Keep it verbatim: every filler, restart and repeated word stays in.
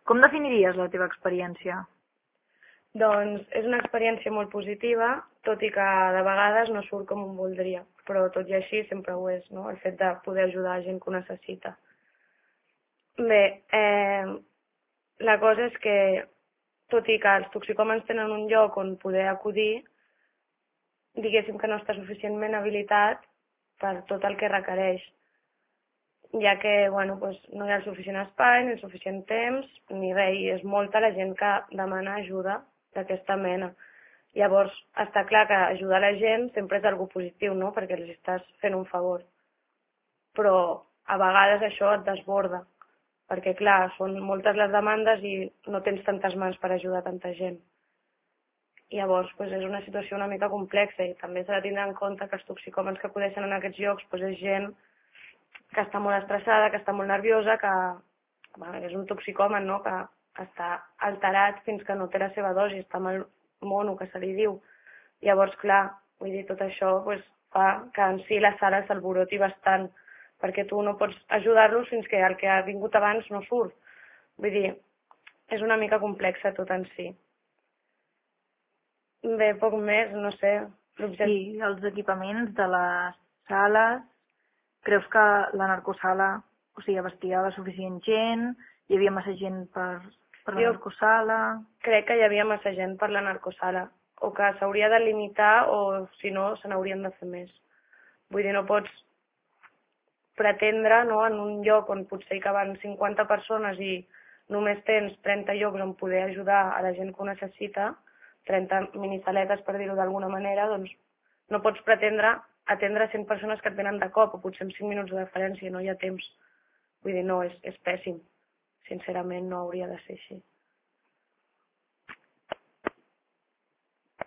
Com definiries la teva experiència? Doncs és una experiència molt positiva, tot i que de vegades no surt com un voldria, però tot i així sempre ho és, no? El fet de poder ajudar a gent que ho necessita. Bé, eh, la cosa és que, tot i que els toxicòmens tenen un lloc on poder acudir, diguéssim que no està suficientment habilitat per tot el que requereix, ja que bueno, doncs no hi ha el suficient espai, ni el suficient temps, ni res, i és molta la gent que demana ajuda d'aquesta mena. Llavors, està clar que ajudar la gent sempre és algo positiu, no?, perquè els estàs fent un favor. Però a vegades això et desborda, perquè clar, són moltes les demandes i no tens tantes mans per ajudar tanta gent. Llavors, doncs és una situació una mica complexa i també s'ha de tindre en compte que els toxicòmens que acudeixen en aquests llocs doncs és gent que està molt estressada, que està molt nerviosa, que bueno, és un toxicòmen, no?, que està alterat fins que no té la seva dosi, està amb el mono, que se li diu. Llavors, clar, vull dir, tot això pues, fa que en si la sala s'alboroti bastant, perquè tu no pots ajudar-los fins que el que ha vingut abans no surt. Vull dir, és una mica complexa tot en si. Bé, poc més, no sé. I els equipaments de les sales, creus que la narcosala, o sigui, abastia la suficient gent, hi havia massa gent per, per la jo narcosala? Crec que hi havia massa gent per la narcosala, o que s'hauria de limitar o, si no, se n'haurien de fer més. Vull dir, no pots pretendre, no?, en un lloc on potser hi caben cinquanta persones i només tens trenta llocs on poder ajudar a la gent que ho necessita, trenta minisaletes, per dir-ho d'alguna manera, doncs no pots pretendre atendre cent persones que et venen de cop, o potser amb cinc minuts de diferència, no hi ha temps. Vull dir, no, és, és pèssim. Sincerament, no hauria de ser així.